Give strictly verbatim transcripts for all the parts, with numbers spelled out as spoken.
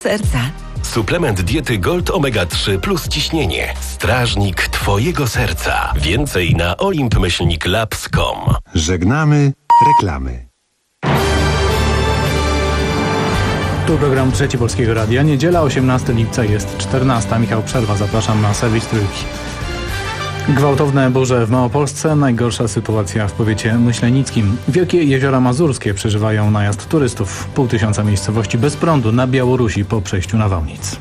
serca. Suplement diety Gold Omega trzy plus ciśnienie. Strażnik twojego serca. Więcej na olimp myślnik labs kropka com. Żegnamy reklamy. Tu program Trzeci Polskiego Radia. Niedziela, osiemnastego lipca, jest czternasta. Michał Przerwa, zapraszam na serwis Trójki. Gwałtowne burze w Małopolsce, najgorsza sytuacja w powiecie myślenickim. Wielkie jeziora mazurskie przeżywają najazd turystów. Pół tysiąca miejscowości bez prądu na Białorusi po przejściu nawałnic.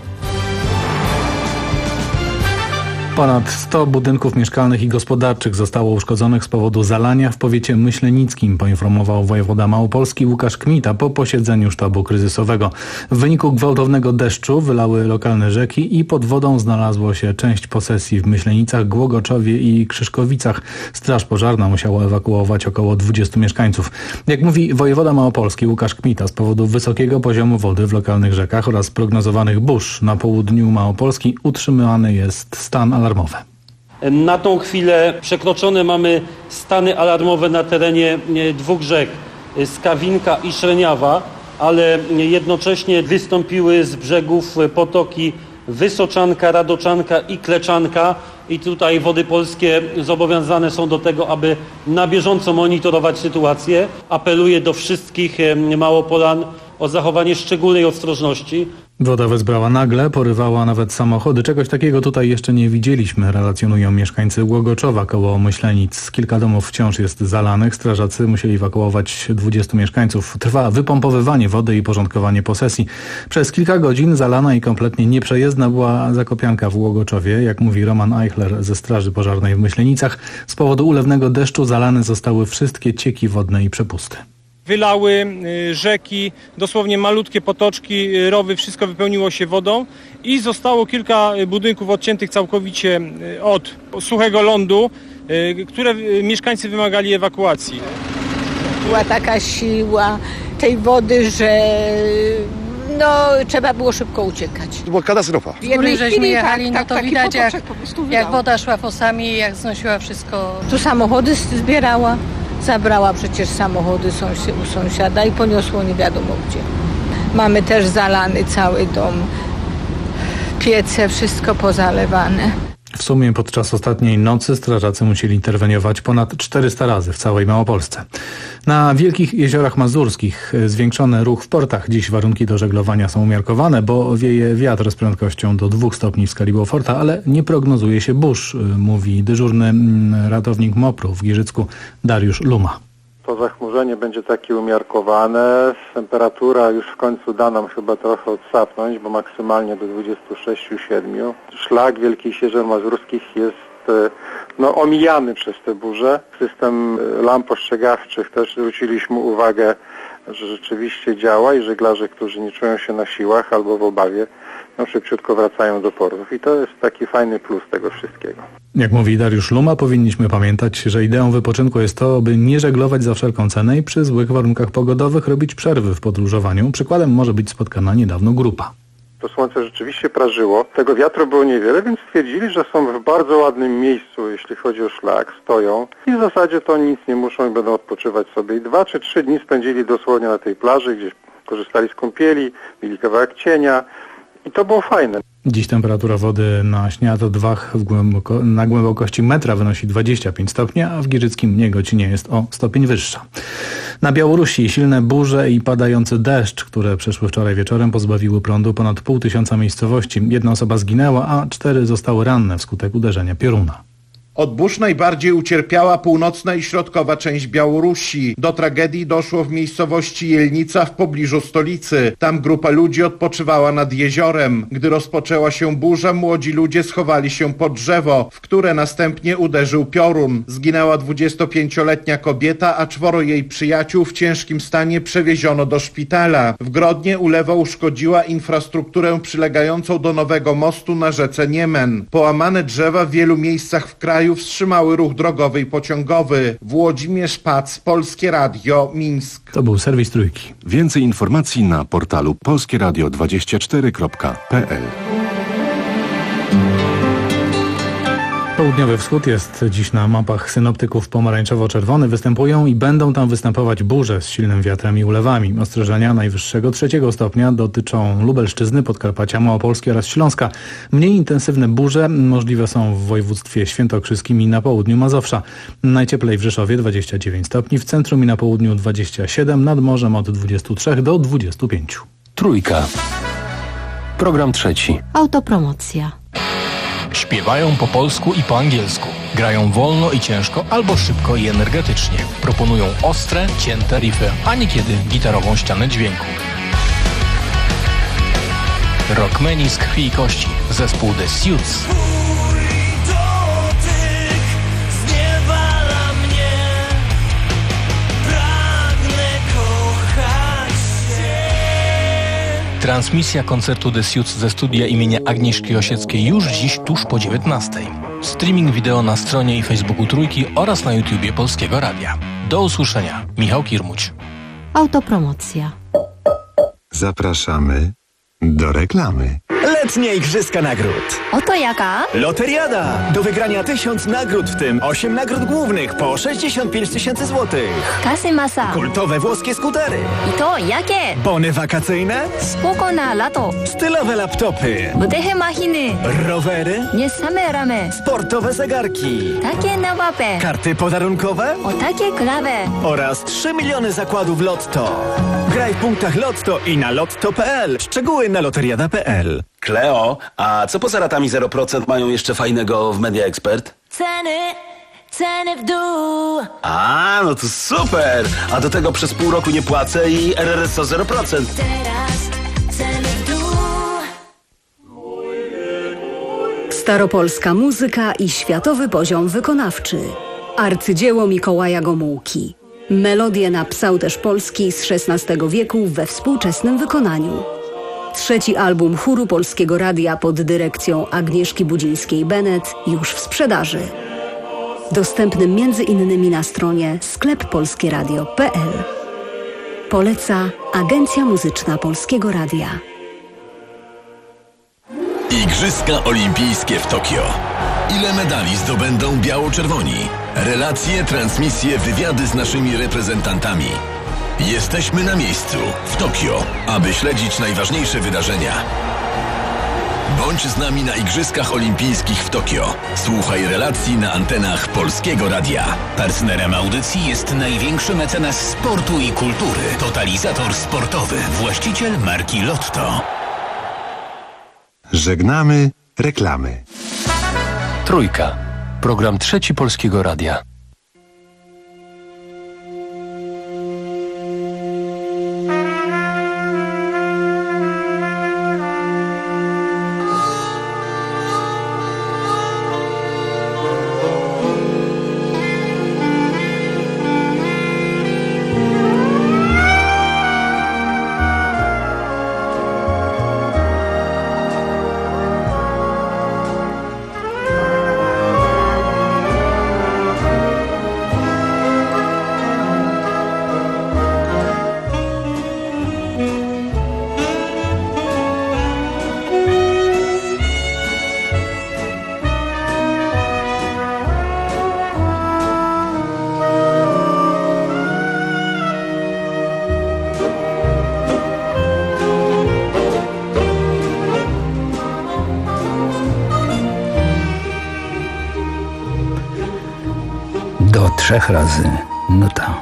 Ponad sto budynków mieszkalnych i gospodarczych zostało uszkodzonych z powodu zalania w powiecie myślenickim, poinformował wojewoda małopolski Łukasz Kmita po posiedzeniu sztabu kryzysowego. W wyniku gwałtownego deszczu wylały lokalne rzeki i pod wodą znalazło się część posesji w Myślenicach, Głogoczowie i Krzyszkowicach. Straż pożarna musiała ewakuować około dwudziestu mieszkańców. Jak mówi wojewoda małopolski Łukasz Kmita, z powodu wysokiego poziomu wody w lokalnych rzekach oraz prognozowanych burz na południu Małopolski utrzymywany jest stan alarmowy. Na tą chwilę przekroczone mamy stany alarmowe na terenie dwóch rzek, Skawinka i Szreniawa, ale jednocześnie wystąpiły z brzegów potoki Wysoczanka, Radoczanka i Kleczanka i tutaj Wody Polskie zobowiązane są do tego, aby na bieżąco monitorować sytuację. Apeluję do wszystkich Małopolan o zachowanie szczególnej ostrożności. Woda wezbrała nagle, porywała nawet samochody. Czegoś takiego tutaj jeszcze nie widzieliśmy, relacjonują mieszkańcy Łogoczowa koło Myślenic. Kilka domów wciąż jest zalanych. Strażacy musieli ewakuować dwudziestu mieszkańców. Trwa wypompowywanie wody i porządkowanie posesji. Przez kilka godzin zalana i kompletnie nieprzejezdna była zakopianka w Łogoczowie. Jak mówi Roman Eichler ze Straży Pożarnej w Myślenicach, z powodu ulewnego deszczu zalane zostały wszystkie cieki wodne i przepusty. Wylały rzeki, dosłownie malutkie potoczki, rowy, wszystko wypełniło się wodą i zostało kilka budynków odciętych całkowicie od suchego lądu, które mieszkańcy wymagali ewakuacji. Była taka siła tej wody, że no, trzeba było szybko uciekać. To była katastrofa. W jednej żeśmy chwili jechali, tak, no tak, to taki widać jak, po prostu jak woda szła fosami, jak znosiła wszystko. Tu samochody zbierała. Zabrała przecież samochody u sąsiada i poniosło nie wiadomo gdzie. Mamy też zalany cały dom, piece, wszystko pozalewane. W sumie podczas ostatniej nocy strażacy musieli interweniować ponad czterysta razy w całej Małopolsce. Na wielkich jeziorach mazurskich zwiększony ruch w portach. Dziś warunki do żeglowania są umiarkowane, bo wieje wiatr z prędkością do dwóch stopni w skali Beauforta, ale nie prognozuje się burz, mówi dyżurny ratownik MOPR-u w Giżycku Dariusz Luma. To zachmurzenie będzie takie umiarkowane. Temperatura już w końcu da nam chyba trochę odsapnąć, bo maksymalnie do dwudziestu sześciu siedmiu. Szlak Wielkich Jezior Mazurskich jest no, omijany przez te burze. System lamp ostrzegawczych też zwróciliśmy uwagę, że rzeczywiście działa i żeglarze, którzy nie czują się na siłach albo w obawie, no, szybciutko wracają do portów. I to jest taki fajny plus tego wszystkiego. Jak mówi Dariusz Luma, powinniśmy pamiętać, że ideą wypoczynku jest to, by nie żeglować za wszelką cenę i przy złych warunkach pogodowych robić przerwy w podróżowaniu. Przykładem może być spotkana niedawno grupa. To słońce rzeczywiście prażyło. Tego wiatru było niewiele, więc stwierdzili, że są w bardzo ładnym miejscu, jeśli chodzi o szlak, stoją i w zasadzie to nic nie muszą i będą odpoczywać sobie. I dwa czy trzy dni spędzili dosłownie na tej plaży, gdzie korzystali z kąpieli, mieli kawałek cienia i to było fajne. Dziś temperatura wody na Śniadodwach w głęboko, na głębokości metra wynosi dwadzieścia pięć stopni, a w Giżyckim Niegocinie jest o stopień wyższa. Na Białorusi silne burze i padający deszcz, które przyszły wczoraj wieczorem, pozbawiły prądu ponad pół tysiąca miejscowości. Jedna osoba zginęła, a cztery zostały ranne wskutek uderzenia pioruna. Od burz najbardziej ucierpiała północna i środkowa część Białorusi. Do tragedii doszło w miejscowości Jelnica w pobliżu stolicy. Tam grupa ludzi odpoczywała nad jeziorem. Gdy rozpoczęła się burza, młodzi ludzie schowali się pod drzewo, w które następnie uderzył piorun. Zginęła dwudziestopięcioletnia kobieta, a czworo jej przyjaciół w ciężkim stanie przewieziono do szpitala. W Grodnie ulewa uszkodziła infrastrukturę przylegającą do nowego mostu na rzece Niemen. Połamane drzewa w wielu miejscach w kraju wstrzymały ruch drogowy i pociągowy. Włodzimierz Pac, Polskie Radio, Mińsk. To był serwis Trójki. Więcej informacji na portalu polskie radio dwadzieścia cztery kropka p l. Południowy wschód jest dziś na mapach synoptyków pomarańczowo-czerwony. Występują i będą tam występować burze z silnym wiatrem i ulewami. Ostrzeżenia najwyższego trzeciego stopnia dotyczą Lubelszczyzny, Podkarpacia Małopolski oraz Śląska. Mniej intensywne burze możliwe są w województwie świętokrzyskim i na południu Mazowsza. Najcieplej w Rzeszowie dwadzieścia dziewięć stopni, w centrum i na południu dwadzieścia siedem, nad morzem od dwudziestu trzech do dwudziestu pięciu. Trójka. Program trzeci. Autopromocja. Śpiewają po polsku i po angielsku. Grają wolno i ciężko, albo szybko i energetycznie. Proponują ostre, cięte riffy, a niekiedy gitarową ścianę dźwięku. Rockmeni z krwi i kości. Zespół The Suits. Transmisja koncertu The Suits ze studia imienia Agnieszki Osieckiej już dziś tuż po dziewiętnastej. Streaming wideo na stronie i Facebooku Trójki oraz na YouTubie Polskiego Radia. Do usłyszenia. Michał Kirmuć. Autopromocja. Zapraszamy do reklamy. Letnie Igrzyska Nagród. Oto jaka? Loteriada. Do wygrania tysiąc nagród, w tym osiem nagród głównych po sześćdziesiąt pięć tysięcy złotych. Kasy masa. Kultowe włoskie skutery. I to jakie? Bony wakacyjne. Spoko na lato. Stylowe laptopy. Budehe machiny. Rowery. Nie same ramy. Sportowe zegarki. Takie na mapę. Karty podarunkowe. O takie klawe. Oraz trzy miliony zakładów Lotto. Graj w punktach Lotto i na lotto kropka p l. Szczegóły na loteriada kropka p l. Kleo, a co poza ratami zero procent mają jeszcze fajnego w Media Expert? Ceny, ceny w dół. A, no to super! A do tego przez pół roku nie płacę i R R S O zero procent. Teraz ceny w dół. Staropolska muzyka i światowy poziom wykonawczy. Arcydzieło Mikołaja Gomułki. Melodie na psałterz polski z szesnastego wieku we współczesnym wykonaniu. Trzeci album chóru Polskiego Radia pod dyrekcją Agnieszki Budzińskiej-Bennett już w sprzedaży. Dostępny między innymi na stronie sklep polskie radio kropka p l. Poleca Agencja Muzyczna Polskiego Radia. Igrzyska Olimpijskie w Tokio. Ile medali zdobędą biało-czerwoni? Relacje, transmisje, wywiady z naszymi reprezentantami. Jesteśmy na miejscu, w Tokio, aby śledzić najważniejsze wydarzenia. Bądź z nami na Igrzyskach Olimpijskich w Tokio. Słuchaj relacji na antenach Polskiego Radia. Partnerem audycji jest największy mecenas sportu i kultury. Totalizator sportowy, właściciel marki Lotto. Żegnamy reklamy. Trójka. Program trzeci Polskiego Radia. Do trzech razy nuta.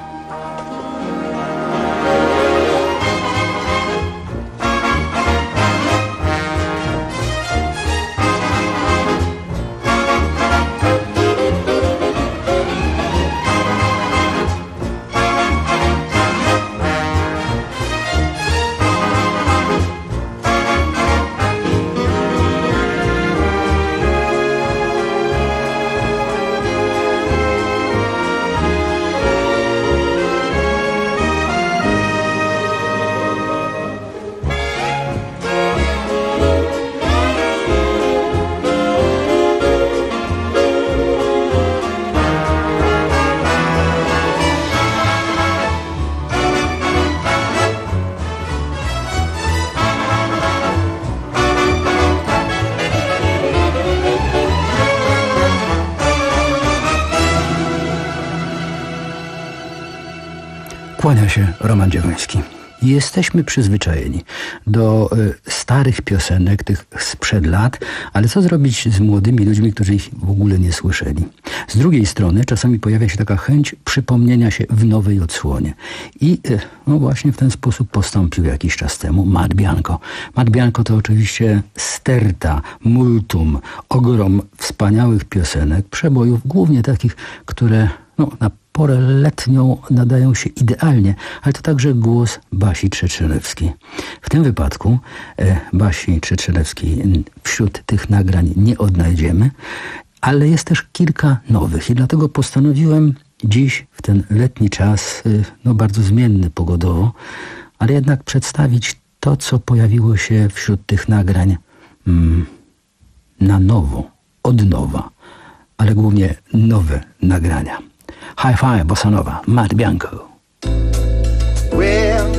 Kłania się Roman Dziewoński. Jesteśmy przyzwyczajeni do y, starych piosenek, tych sprzed lat, ale co zrobić z młodymi ludźmi, którzy ich w ogóle nie słyszeli? Z drugiej strony czasami pojawia się taka chęć przypomnienia się w nowej odsłonie. I y, no właśnie w ten sposób postąpił jakiś czas temu Matt Bianco. Matt Bianco to oczywiście sterta, multum, ogrom wspaniałych piosenek, przebojów, głównie takich, które no, na porę letnią nadają się idealnie, ale to także głos Basi Trzeczelewskiej. W tym wypadku e, Basi Trzeczelewskiej wśród tych nagrań nie odnajdziemy, ale jest też kilka nowych i dlatego postanowiłem dziś, w ten letni czas, e, no bardzo zmienny pogodowo, ale jednak przedstawić to, co pojawiło się wśród tych nagrań mm, na nowo, od nowa, ale głównie nowe nagrania. Hi-Fi Bossa Nova, Matt Bianco. Well,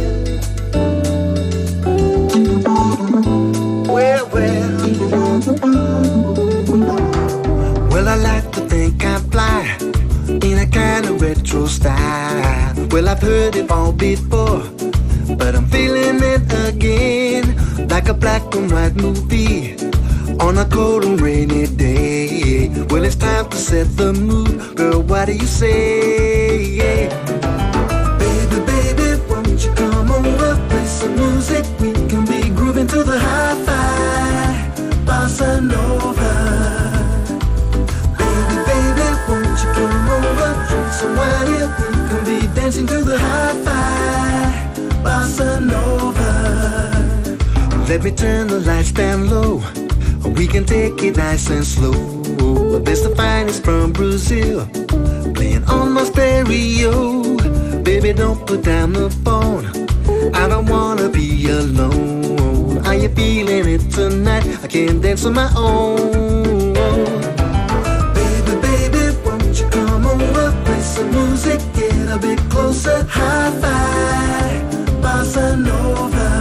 well, well. Well, I like to think I fly in a kind of retro style. Well, I've heard it all before, but I'm feeling it again, like a black and white movie on a cold and rainy day. Well, it's time to set the mood. Girl, what do you say? Baby, baby, won't you come over, play some music? We can be grooving to the hi-fi Bossa Nova. Baby, baby, won't you come over, drink some wine here? We can be dancing to the hi-fi Bossa Nova. Let me turn the lights down low. We can take it nice and slow. There's the finest from Brazil playing on my stereo. Baby, don't put down the phone. I don't wanna be alone. Are you feeling it tonight? I can't dance on my own. Baby, baby, won't you come over, play some music, get a bit closer. Hi-fi Bossa Nova.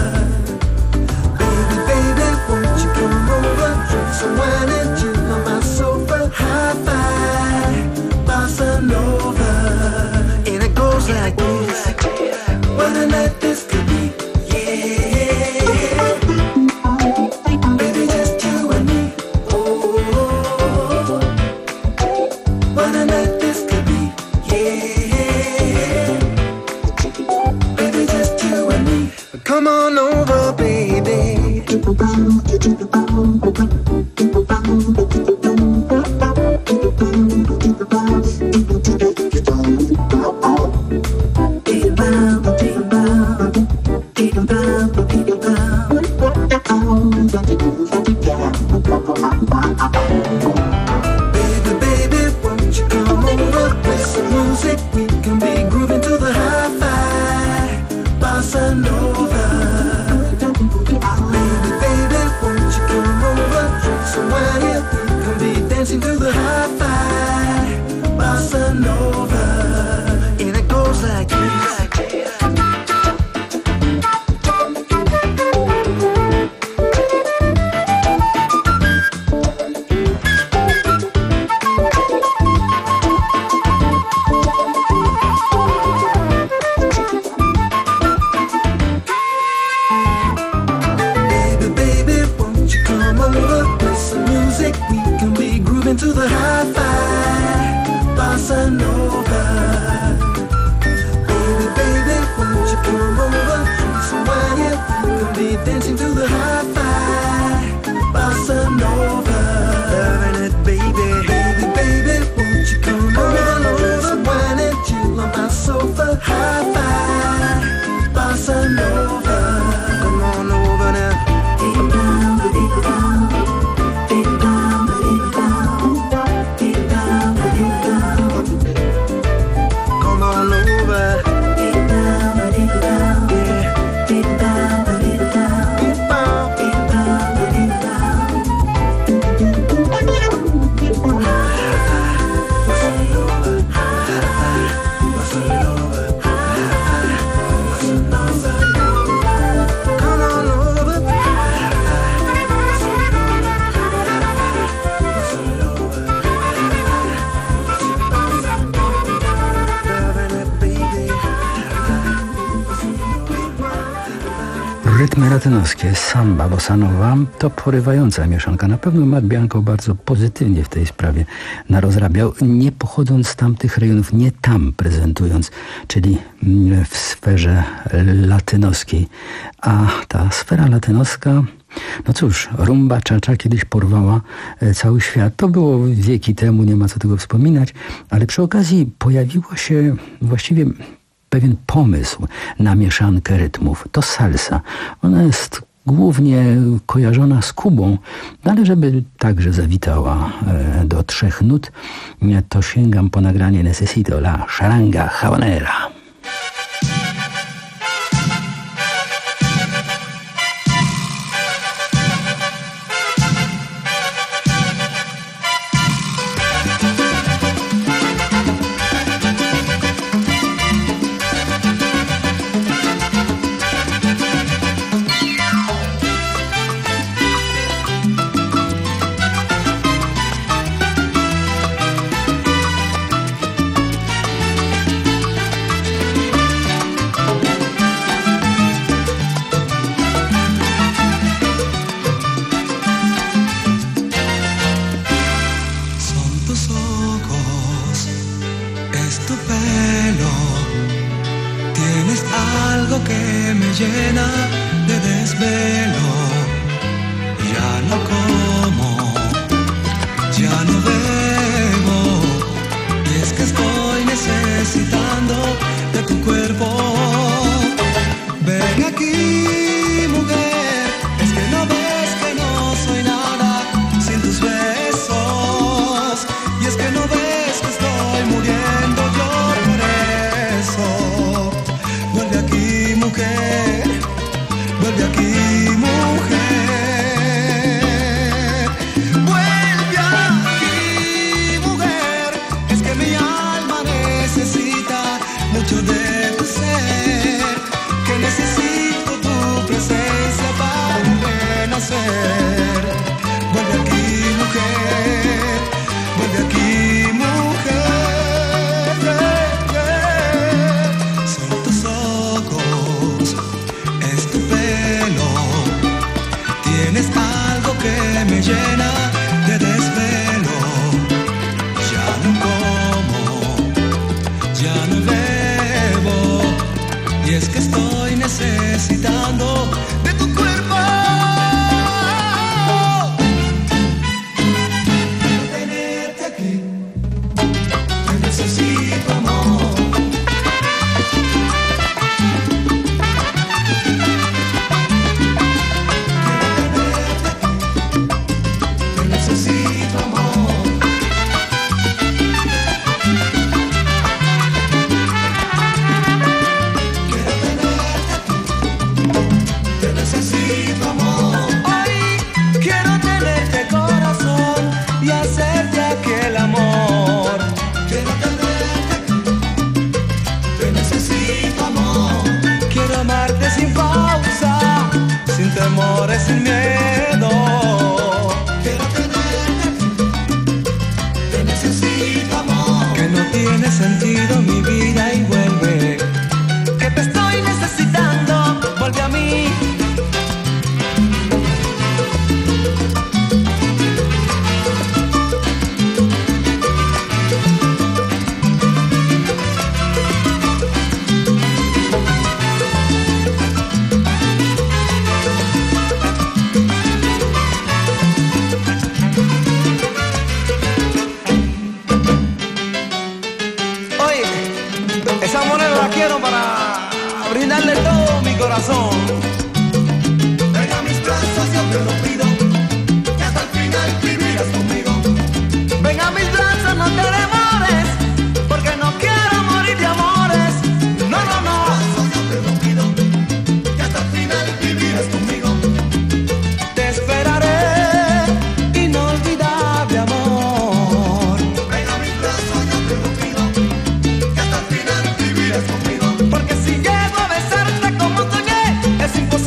Won't you come over, drink some wine and chill on my sofa? Hi-fi Bossa Nova. And it goes like this. What a night this could be, yeah. Baby, just you and me. Oh, what a night this could be, yeah. Baby, just you and me. Come on over, baby. Baby, baby, won't you come over, play some music? We can be grooving to the hi-fi Bossa Nova. Baby, baby, won't you come over, drink Rytmy latynoskie, samba, bossa nova to porywająca mieszanka. Na pewno Matt Bianco bardzo pozytywnie w tej sprawie narozrabiał, nie pochodząc z tamtych rejonów, nie tam prezentując, czyli w sferze latynoskiej. A ta sfera latynoska, no cóż, rumba cha-cha kiedyś porwała cały świat. To było wieki temu, nie ma co tego wspominać, ale przy okazji pojawiło się właściwie pewien pomysł na mieszankę rytmów. To salsa. Ona jest głównie kojarzona z Kubą, ale żeby także zawitała do trzech nut, to sięgam po nagranie Necesito la charanga habanera. Porque si llego a besarte como soñé, es imposible.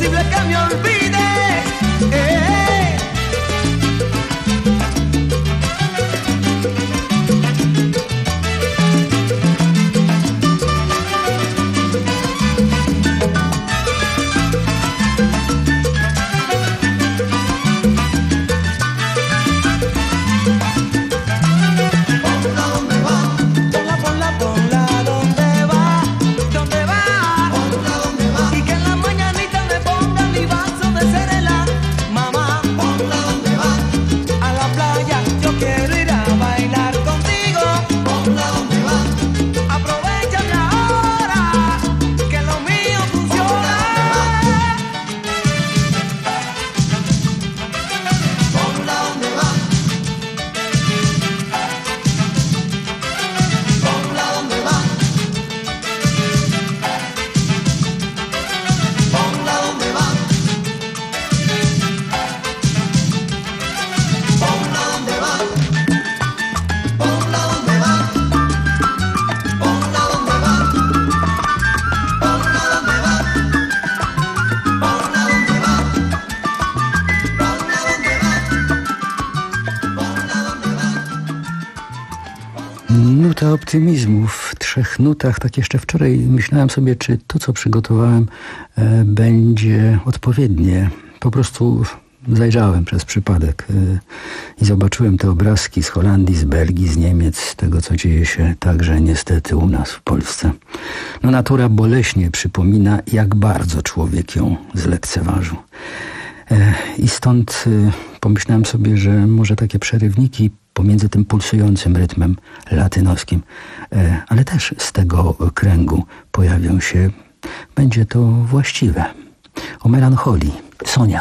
nuta optymizmu w trzech nutach. Tak jeszcze wczoraj myślałem sobie, czy to, co przygotowałem, e, będzie odpowiednie. Po prostu zajrzałem przez przypadek e, i zobaczyłem te obrazki z Holandii, z Belgii, z Niemiec, z tego, co dzieje się także niestety u nas w Polsce. No, natura boleśnie przypomina, jak bardzo człowiek ją zlekceważył. E, I stąd e, pomyślałem sobie, że może takie przerywniki pomiędzy tym pulsującym rytmem latynoskim, e, ale też z tego kręgu pojawią się, będzie to właściwe. O melancholii. Sonia.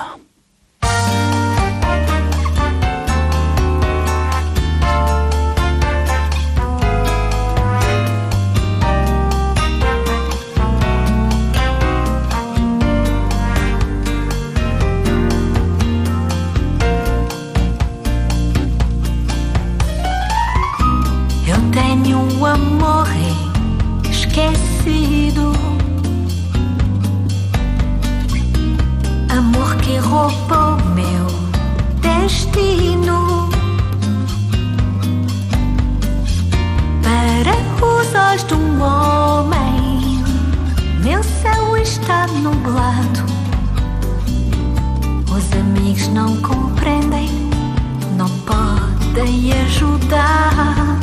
Tenho um amor esquecido, amor que roubou meu destino. Para os olhos de um homem, meu céu está nublado. Os amigos não compreendem, não podem ajudar.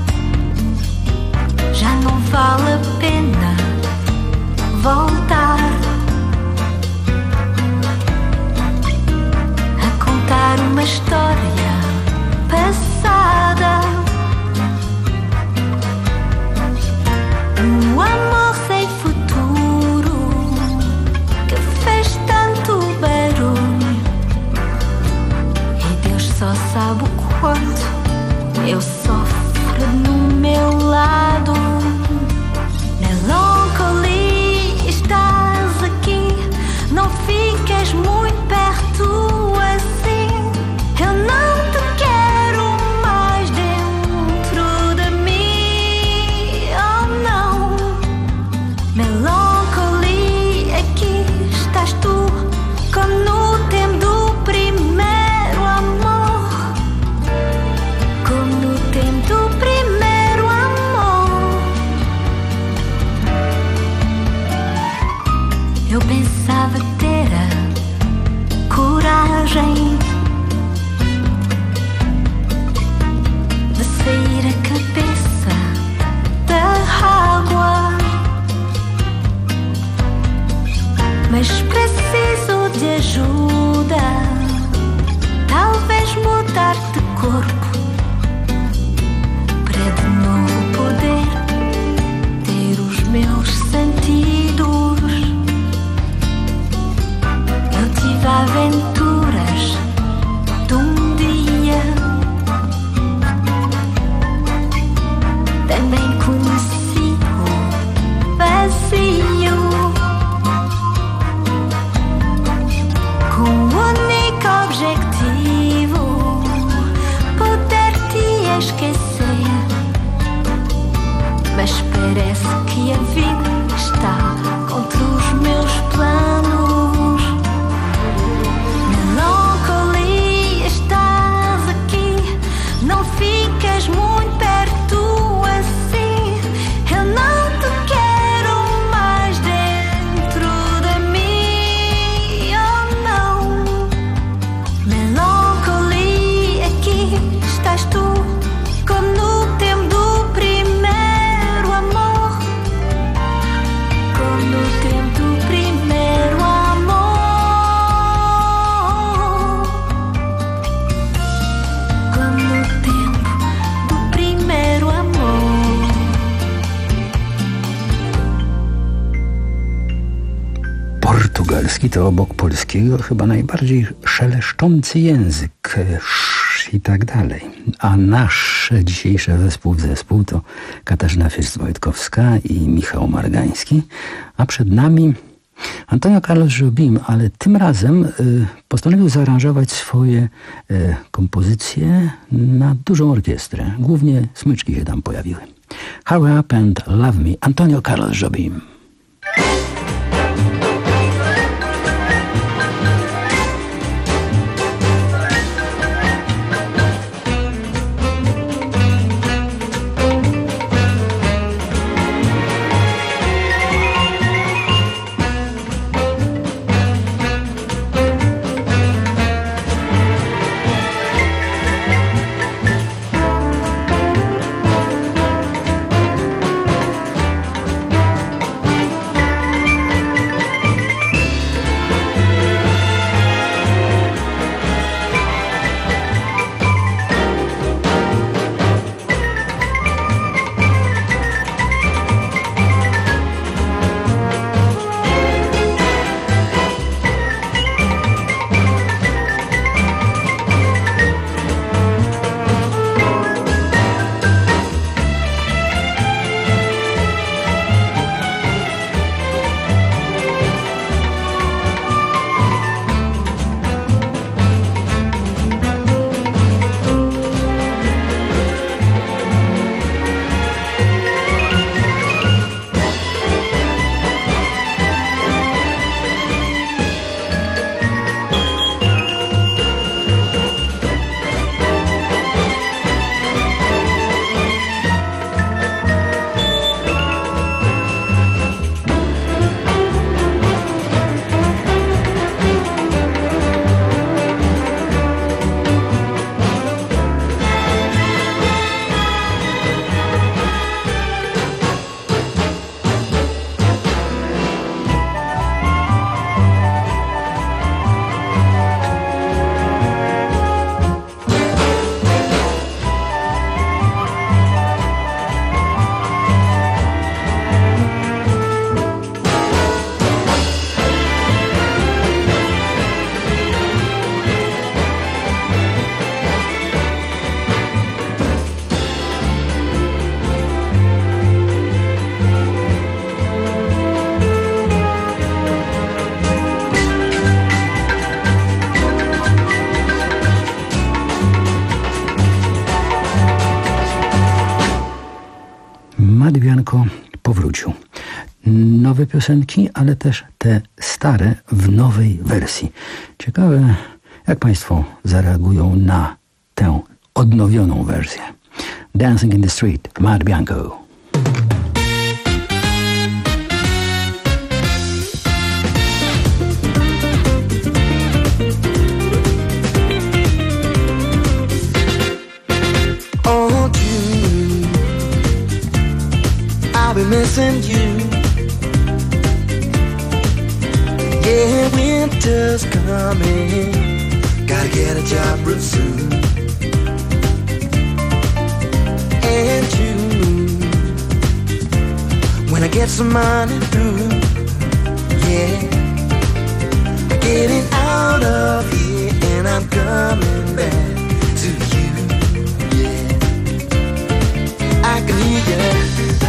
Já não vale a pena voltar a contar uma história passada. Um amor sem futuro que fez tanto barulho, e Deus só sabe o quanto eu sofro no meu lado. Melancolia, estás aqui, não fiques muito perto assim. Eu não te quero mais dentro de mim, oh não. Melancolia, aqui estás tu, como no tempo do primeiro amor, como no tempo do primeiro amor. Eu pensava ter a coragem de sair a cabeça da água, mas preciso de ajuda, talvez mudar de corpo, para de novo poder ter os meus sentidos. Eu tive aventuras de um dia, também conheci o vazio, com o único objetivo poder te esquecer. Mas parece que a vida está contra os meus planos. Melancolia, estás aqui, não ficas muito perto assim. Eu não te quero mais dentro de mim, oh não. Melancolia, aqui estás tu, como no tempo do primeiro amor, como no tempo do primeiro amor, como no tempo do primeiro amor. Portugalski to obok polskiego chyba najbardziej szeleszczący język sz i tak dalej. A nasz dzisiejszy zespół w zespół to Katarzyna Fürst-Wojtkowska i Michał Margański, a przed nami Antonio Carlos Jobim, ale tym razem y, postanowił zaaranżować swoje y, kompozycje na dużą orkiestrę. Głównie smyczki się tam pojawiły. Hurry Up and Love Me, Antonio Carlos Jobim. Bianco powrócił. Nowe piosenki, ale też te stare w nowej wersji. Ciekawe, jak Państwo zareagują na tę odnowioną wersję. Dancing in the Street, Matt Bianco. Oh, June, I'll be missing you. Yeah, winter's coming. Gotta get a job real soon. And June, when I get some money through, yeah, I'm getting out of here and I'm coming back to you. Yeah, I can hear you.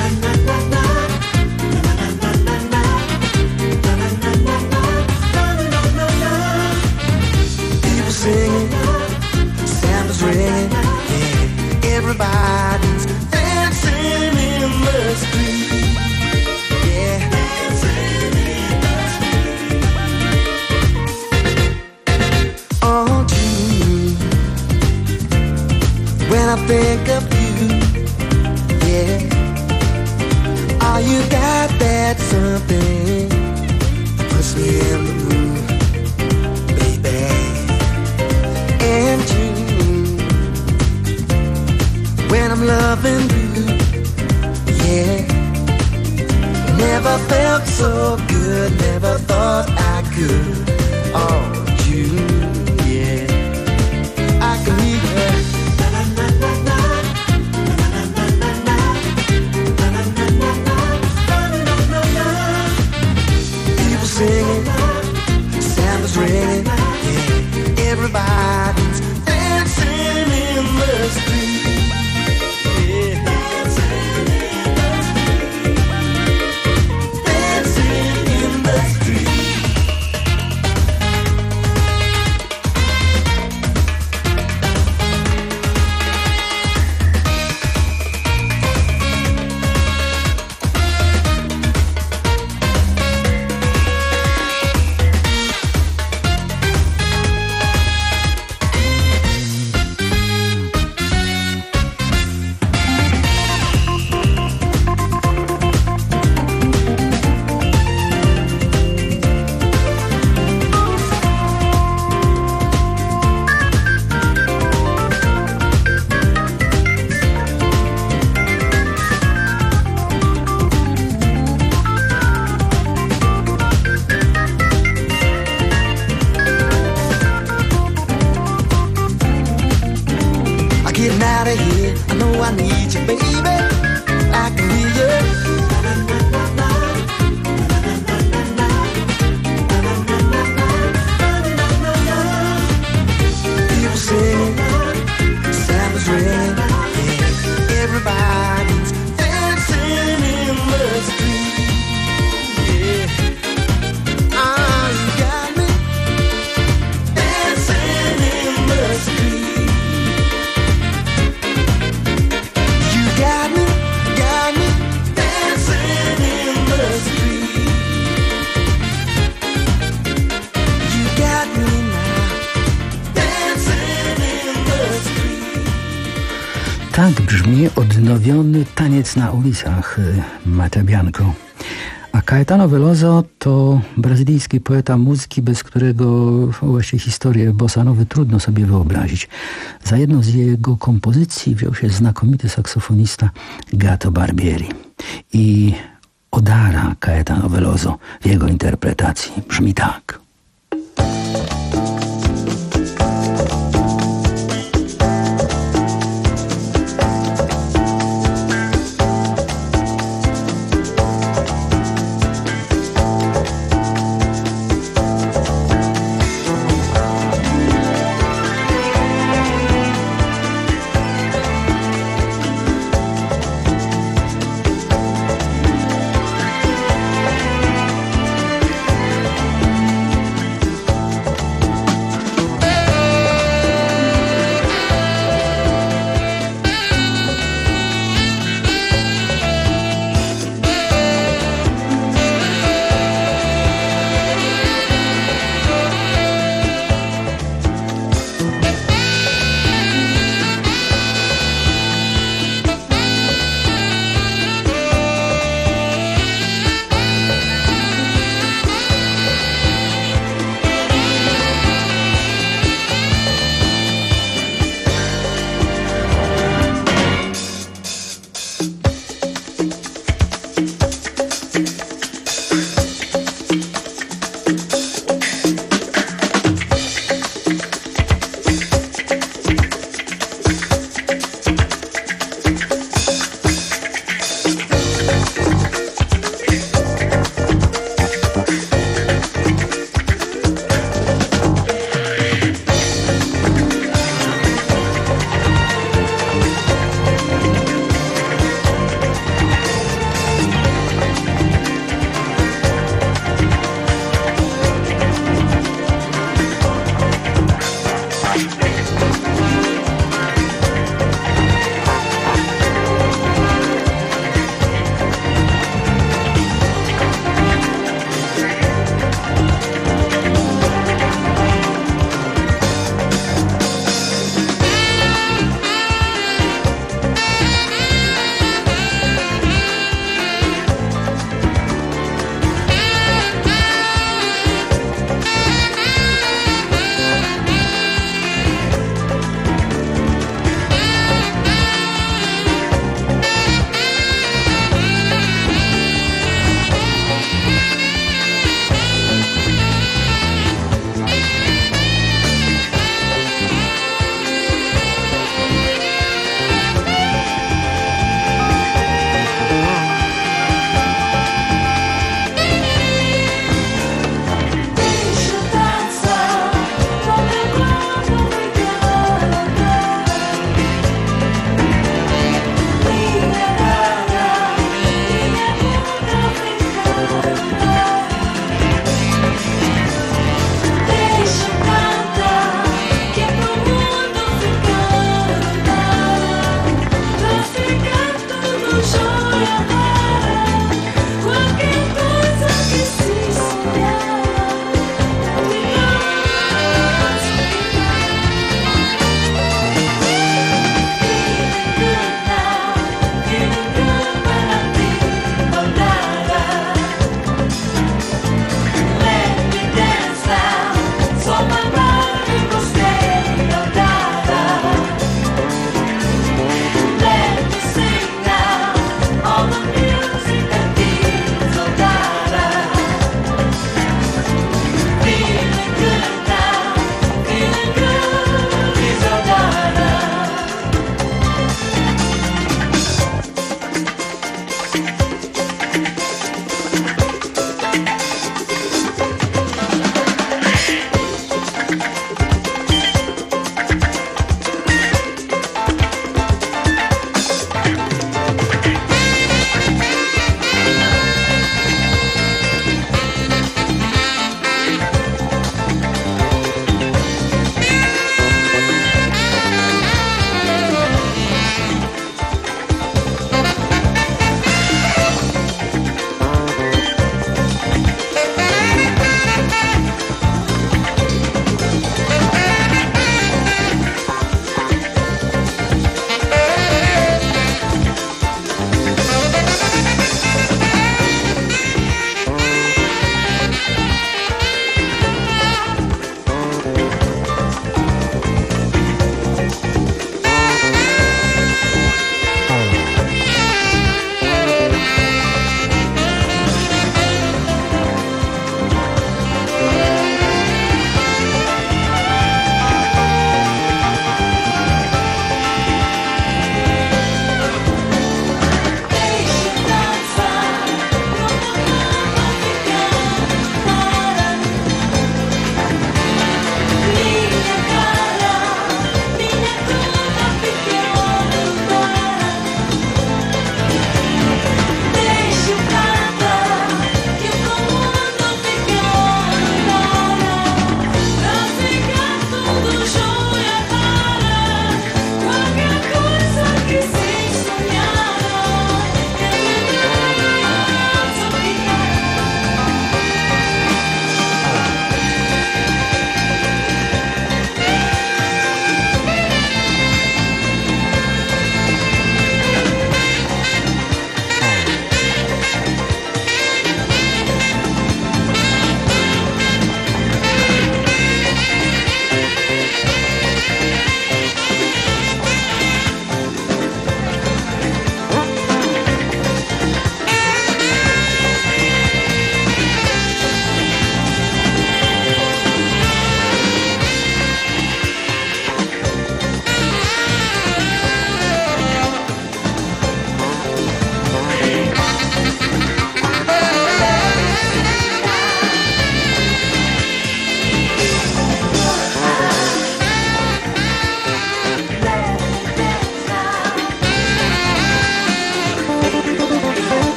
Singing, Santa's ringing, yeah. Everybody's dancing in the street, yeah. Dancing in the street. Oh, June, when I think of you, yeah. Oh, you got that something that puts me in the mood, baby. And June, when I'm loving you, yeah. Never felt so good, never thought I could. Oh, June, yeah. I can hear you. People singing, Santa's ringing, yeah. Everybody's dancing in the street, yeah. Dancing in the street, dancing in the street. Getting out of here, I know I need you, baby. I can hear you. People singing, Santa's ringing, yeah. Everybody's dancing in the street, yeah. Ah, you got me dancing in the street. Got me, got me dancing in the street. You got me now dancing in the street. Tak brzmi odnowiony taniec na ulicach Matta Bianco. A Caetano Veloso to brazylijski poeta muzyki, bez którego właśnie historię bossa nowy trudno sobie wyobrazić. Za jedną z jego kompozycji wziął się znakomity saksofonista Gato Barbieri. I odara Caetano Veloso w jego interpretacji brzmi tak.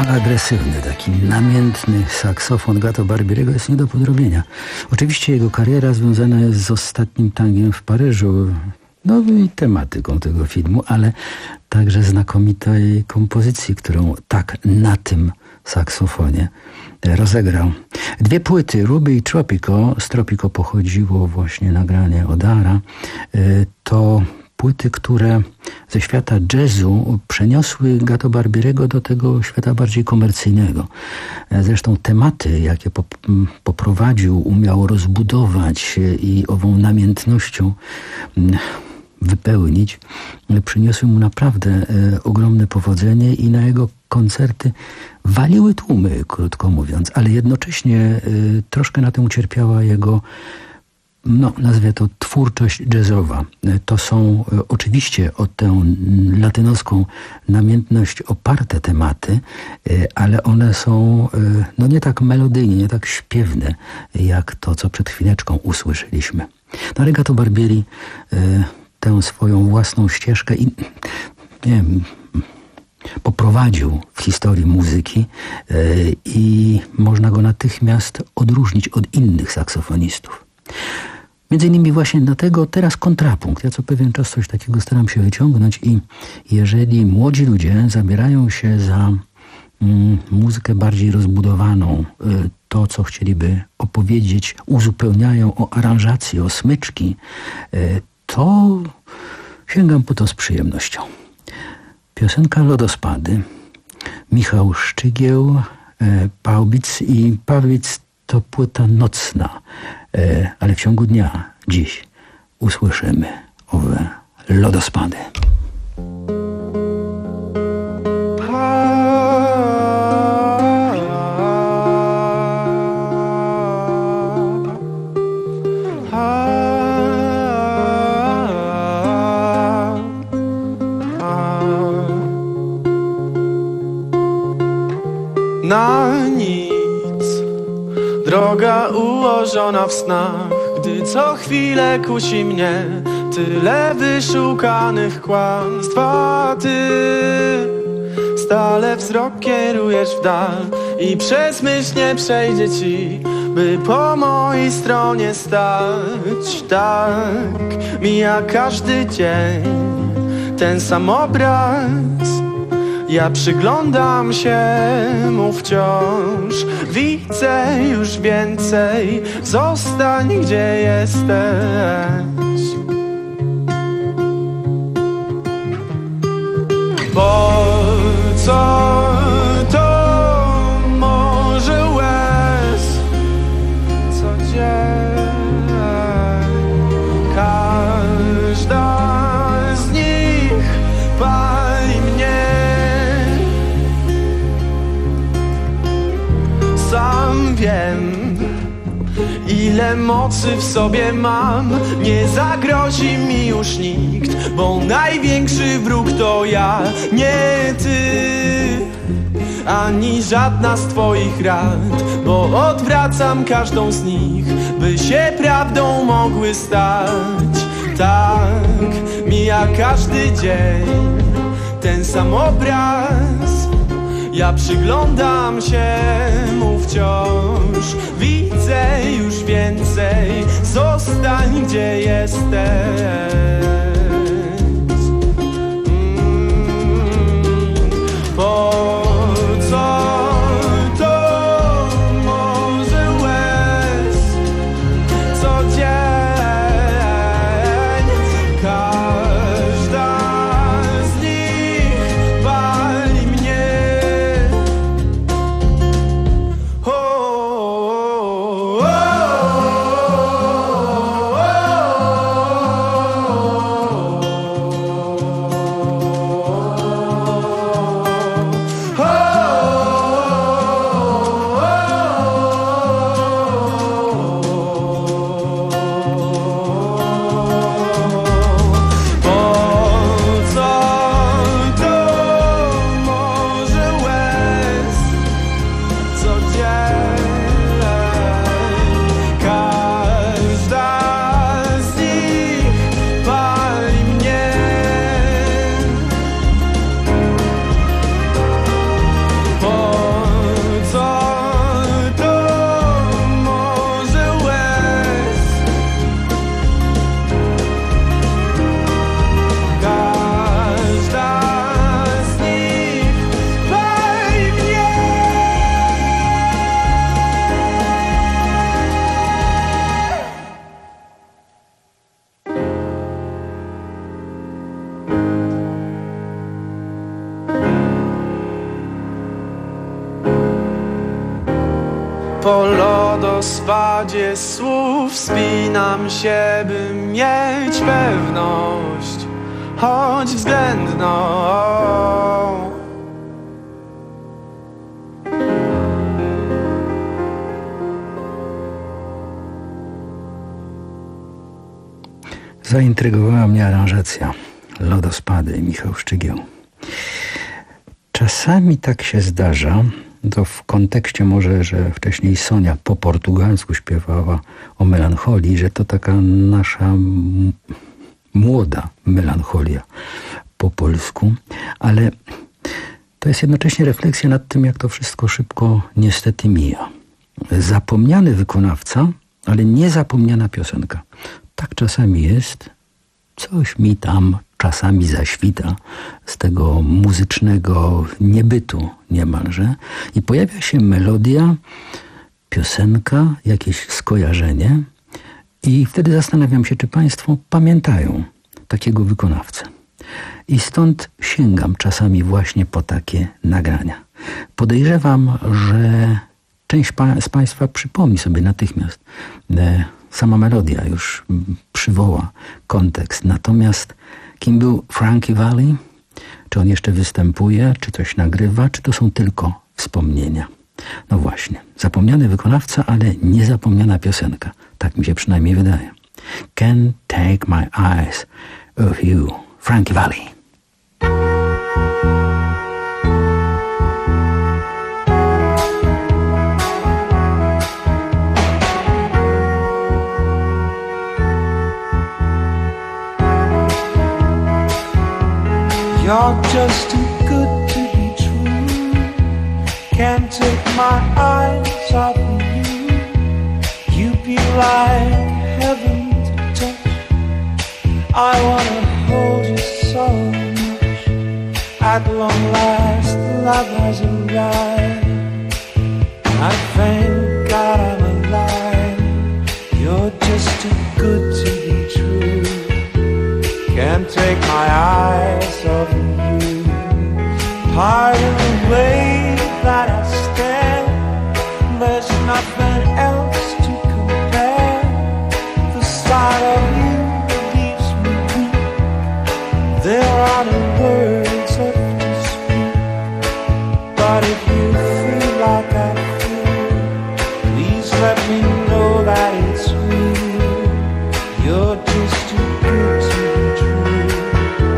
agresywny, taki namiętny saksofon Gato Barbierego jest nie do podrobienia. Oczywiście jego kariera związana jest z ostatnim tangiem w Paryżu, no i tematyką tego filmu, ale także znakomitej kompozycji, którą tak na tym saksofonie rozegrał. Dwie płyty, Ruby i Tropico, z Tropico pochodziło właśnie nagranie Odara, to płyty, które ze świata jazzu przeniosły Gato Barbierego do tego świata bardziej komercyjnego. Zresztą tematy, jakie poprowadził, umiał rozbudować i ową namiętnością wypełnić, przyniosły mu naprawdę ogromne powodzenie i na jego koncerty waliły tłumy, krótko mówiąc, ale jednocześnie troszkę na tym ucierpiała jego, no nazwę to, twórczość jazzowa. To są oczywiście o tę latynoską namiętność oparte tematy, ale one są no nie tak melodyjnie, nie tak śpiewne, jak to, co przed chwileczką usłyszeliśmy. No, Gato Barbieri tę swoją własną ścieżkę i nie wiem, poprowadził w historii muzyki i można go natychmiast odróżnić od innych saksofonistów. Między innymi właśnie dlatego teraz kontrapunkt. Ja co pewien czas coś takiego staram się wyciągnąć i jeżeli młodzi ludzie zabierają się za mm, muzykę bardziej rozbudowaną, y, to co chcieliby opowiedzieć, uzupełniają o aranżację, o smyczki, y, to sięgam po to z przyjemnością. Piosenka Lodospady, Michał Szczygieł, y, Paubic i Pawic to płyta nocna, y, ale w ciągu dnia dziś usłyszymy owe Lodospady. Na nic, droga ułożona w snach, gdy co chwilę kusi mnie tyle wyszukanych kłamstw, a ty stale wzrok kierujesz w dal i przez myśl nie przejdzie ci, by po mojej stronie stać. Tak mija każdy dzień, ten sam obraz, ja przyglądam się mu wciąż, widzę już więcej, zostań gdzie jesteś. Po co to może łez co dzień, każda z nich pali mnie. Sam wiem, ile mocy w sobie mam, nie zagrozi mi już nikt, bo największy wróg to ja, nie ty, ani żadna z twoich rad, bo odwracam każdą z nich, by się prawdą mogły stać. Tak mija każdy dzień, ten sam obraz, ja przyglądam się mu wciąż, widzę już więcej, zostań gdzie jesteś. Mm, po co to może łez co dzień, każda z nich pali mnie. po lodospadzie słów wspinam się, by mieć pewność, choć względną. Zaintrygowała mnie aranżacja Lodospady, Michał Szczygieł. Czasami tak się zdarza, to w kontekście może, że wcześniej Sonia po portugalsku śpiewała o melancholii, że to taka nasza m- młoda melancholia po polsku, ale to jest jednocześnie refleksja nad tym, jak to wszystko szybko niestety mija. Zapomniany wykonawca, ale niezapomniana piosenka. Tak czasami jest, coś mi tam czasami zaświta z tego muzycznego niebytu niemalże i pojawia się melodia, piosenka, jakieś skojarzenie i wtedy zastanawiam się, czy Państwo pamiętają takiego wykonawcę. I stąd sięgam czasami właśnie po takie nagrania. Podejrzewam, że część pa- z Państwa przypomni sobie natychmiast. E, sama melodia już przywoła kontekst. Natomiast kim był Frankie Valli? Czy on jeszcze występuje? Czy coś nagrywa? Czy to są tylko wspomnienia? No właśnie. Zapomniany wykonawca, ale niezapomniana piosenka. Tak mi się przynajmniej wydaje. Can't take my eyes off you. Frankie Valli. You're just too good to be true. Can't take my eyes off of you. You'd be like heaven to touch. I wanna hold you so much. At long last, love has arrived. I thank God I'm alive. You're just too good to be true. Can't take my eyes off of you. Part of the way that I stand, there's nothing else to compare. The sight of you leaves me weak. There are no words left to speak. But if you feel like I feel, please let me know that it's real. You're just too good to be true.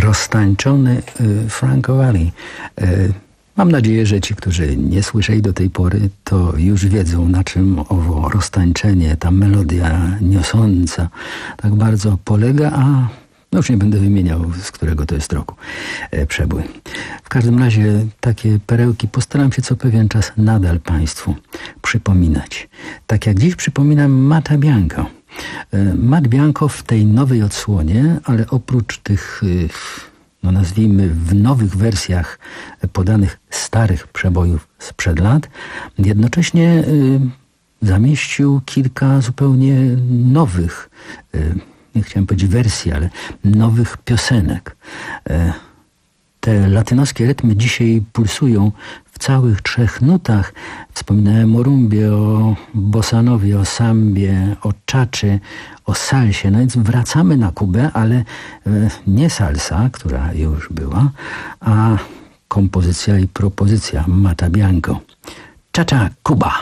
roztańczony Franco Valli. Mam nadzieję, że ci, którzy nie słyszeli do tej pory, to już wiedzą, na czym owo roztańczenie, ta melodia niosąca tak bardzo polega, a no już nie będę wymieniał, z którego to jest roku e, przebój. W każdym razie takie perełki postaram się co pewien czas nadal Państwu przypominać. Tak jak dziś przypominam Mata Bianco. E, Mat Bianco w tej nowej odsłonie, ale oprócz tych... E, no nazwijmy w nowych wersjach podanych starych przebojów sprzed lat, jednocześnie y, zamieścił kilka zupełnie nowych, y, nie chciałem powiedzieć wersji, ale nowych piosenek. Y, te latynoskie rytmy dzisiaj pulsują w całych trzech nutach. Wspominałem o rumbie, o bossanowie, o sambie, o czaczy, o salsie. No więc wracamy na Kubę, ale nie salsa, która już była, a kompozycja i propozycja Mata Bianco. Cha-cha Cuba.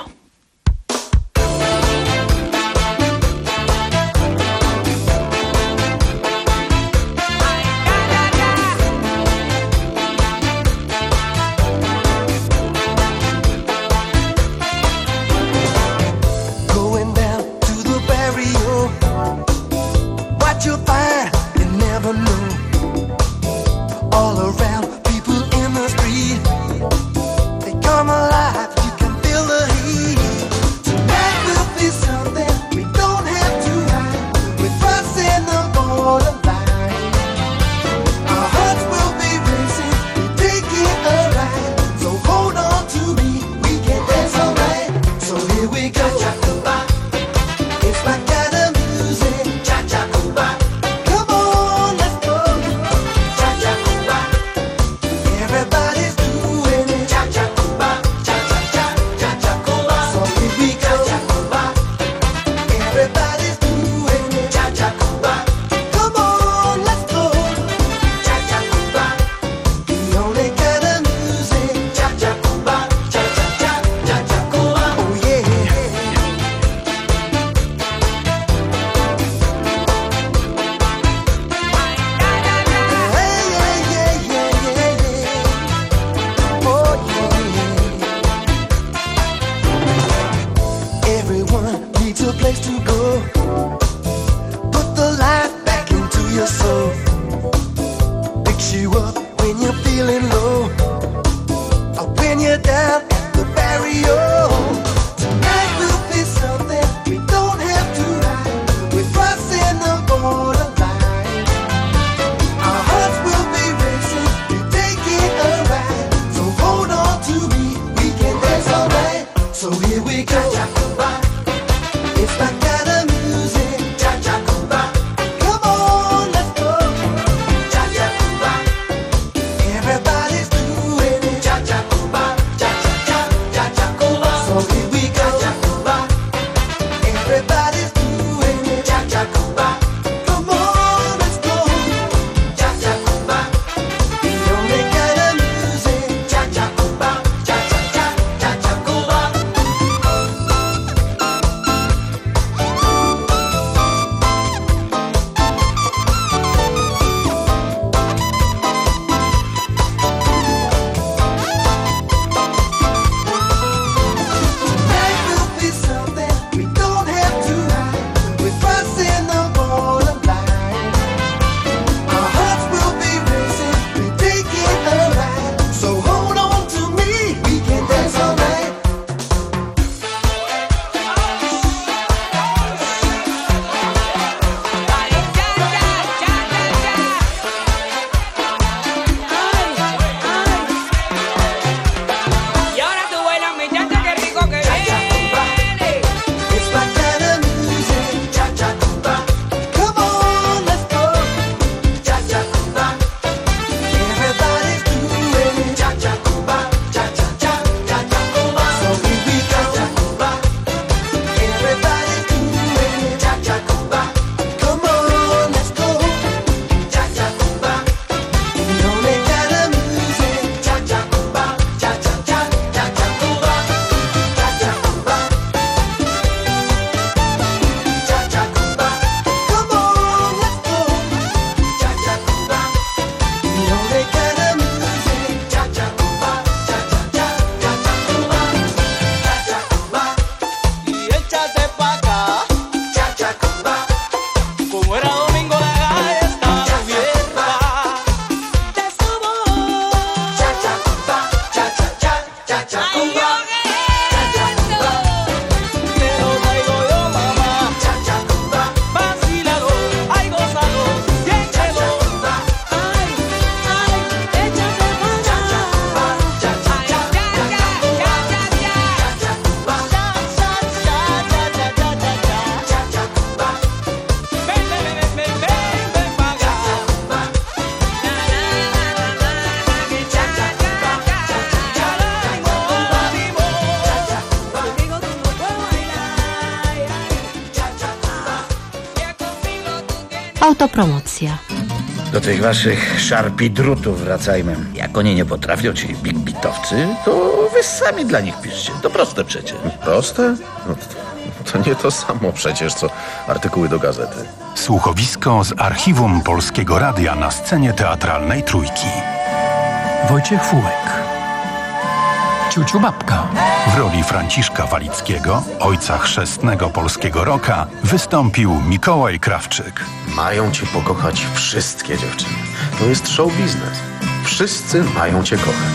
Autopromocja. Do tych waszych szarpi drutów wracajmy. Jak oni nie potrafią, ci big bitowcy, to wy sami dla nich piszcie. To proste przecież. Proste? No to, to nie to samo przecież, co artykuły do gazety. Słuchowisko z archiwum Polskiego Radia na scenie teatralnej Trójki. Wojciech Fułek. Ciuciu Babka. W roli Franciszka Walickiego, ojca chrzestnego polskiego rocka, wystąpił Mikołaj Krawczyk. Mają cię pokochać wszystkie dziewczyny. To jest show biznes. Wszyscy mają cię kochać.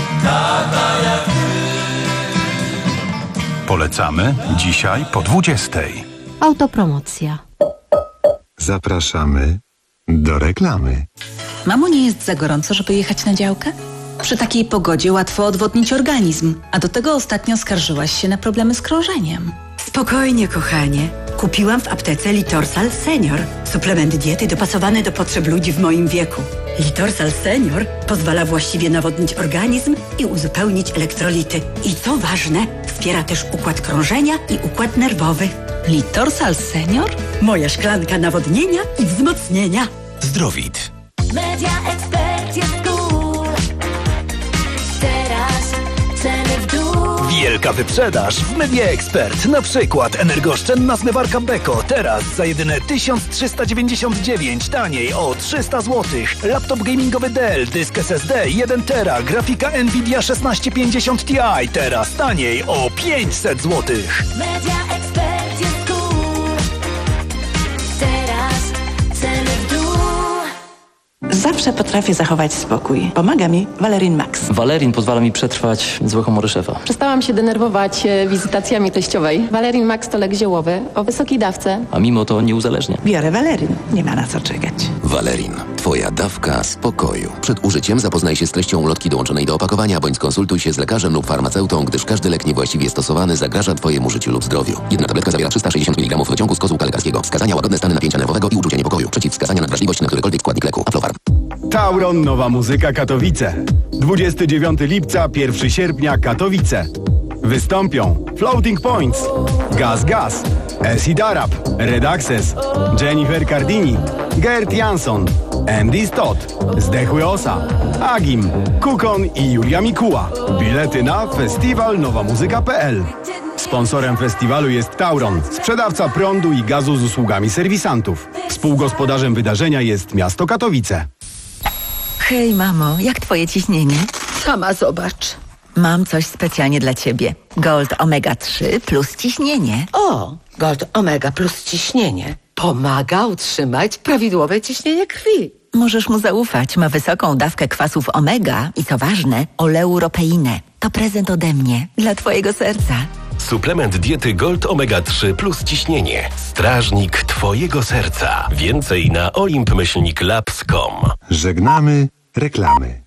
Polecamy dzisiaj po dwudziestej. Autopromocja. Zapraszamy do reklamy. Mamo, nie jest za gorąco, żeby jechać na działkę? Przy takiej pogodzie łatwo odwodnić organizm, a do tego ostatnio skarżyłaś się na problemy z krążeniem. Spokojnie, kochanie. Kupiłam w aptece Litorsal Senior. Suplement diety dopasowany do potrzeb ludzi w moim wieku. Litorsal Senior pozwala właściwie nawodnić organizm i uzupełnić elektrolity. I co ważne, wspiera też układ krążenia i układ nerwowy. Litorsal Senior? Moja szklanka nawodnienia i wzmocnienia. Zdrowit. Media Expert jest cool. Teraz ceny w dół. Wielka wyprzedaż w Media Expert. Na przykład energooszczędna zmywarka Beko. Teraz za jedyne tysiąc trzysta dziewięćdziesiąt dziewięć. Taniej o trzysta złotych. Laptop gamingowy Dell. Dysk S S D jeden tera. Grafika Nvidia szesnaście pięćdziesiąt Ti. Teraz taniej o pięćset złotych. Media Expert jest cool. Teraz ceny w dół. Zawsze potrafię zachować spokój. Pomaga mi Valerin Max. Valerin pozwala mi przetrwać złe humory szefa. Przestałam się denerwować e, wizytacjami teściowej. Valerin Max to lek ziołowy o wysokiej dawce. A mimo to nie uzależnia. Biorę Valerin. Nie ma na co czekać. Valerin. Twoja dawka spokoju. Przed użyciem zapoznaj się z treścią ulotki dołączonej do opakowania, bądź skonsultuj się z lekarzem lub farmaceutą, gdyż każdy lek niewłaściwie stosowany zagraża Twojemu życiu lub zdrowiu. Jedna tabletka zawiera trzysta sześćdziesiąt miligramów wyciągu z kozłka lekarskiego. Wskazania: łagodne stany napięcia nerwowego i uczucie niepokoju. Przeciwwskazania: nadwrażliwość na którykolwiek składnik leku. Aflofarm. Tauron Nowa Muzyka Katowice. dwudziestego dziewiątego lipca, pierwszego sierpnia Katowice. Wystąpią Floating Points, Gaz Gaz, Acid Arab, Red Access, Jennifer Cardini, Gert Jansson, Andy Stott, Zdechły Osa, Agim, Kukon i Julia Mikuła. Bilety na festiwal nowa muzyka kropka p l. Sponsorem festiwalu jest Tauron, sprzedawca prądu i gazu z usługami serwisantów. Współgospodarzem wydarzenia jest miasto Katowice. Hej, mamo, jak twoje ciśnienie? Sama zobacz. Mam coś specjalnie dla ciebie. Gold Omega trzy plus ciśnienie. O, Gold Omega plus ciśnienie. Pomaga utrzymać prawidłowe ciśnienie krwi. Możesz mu zaufać. Ma wysoką dawkę kwasów omega i co ważne, oleuropeinę. To prezent ode mnie, dla twojego serca. Suplement diety Gold Omega trzy plus ciśnienie. Strażnik twojego serca. Więcej na olimp myślnik labs kropka com. Żegnamy reklamy.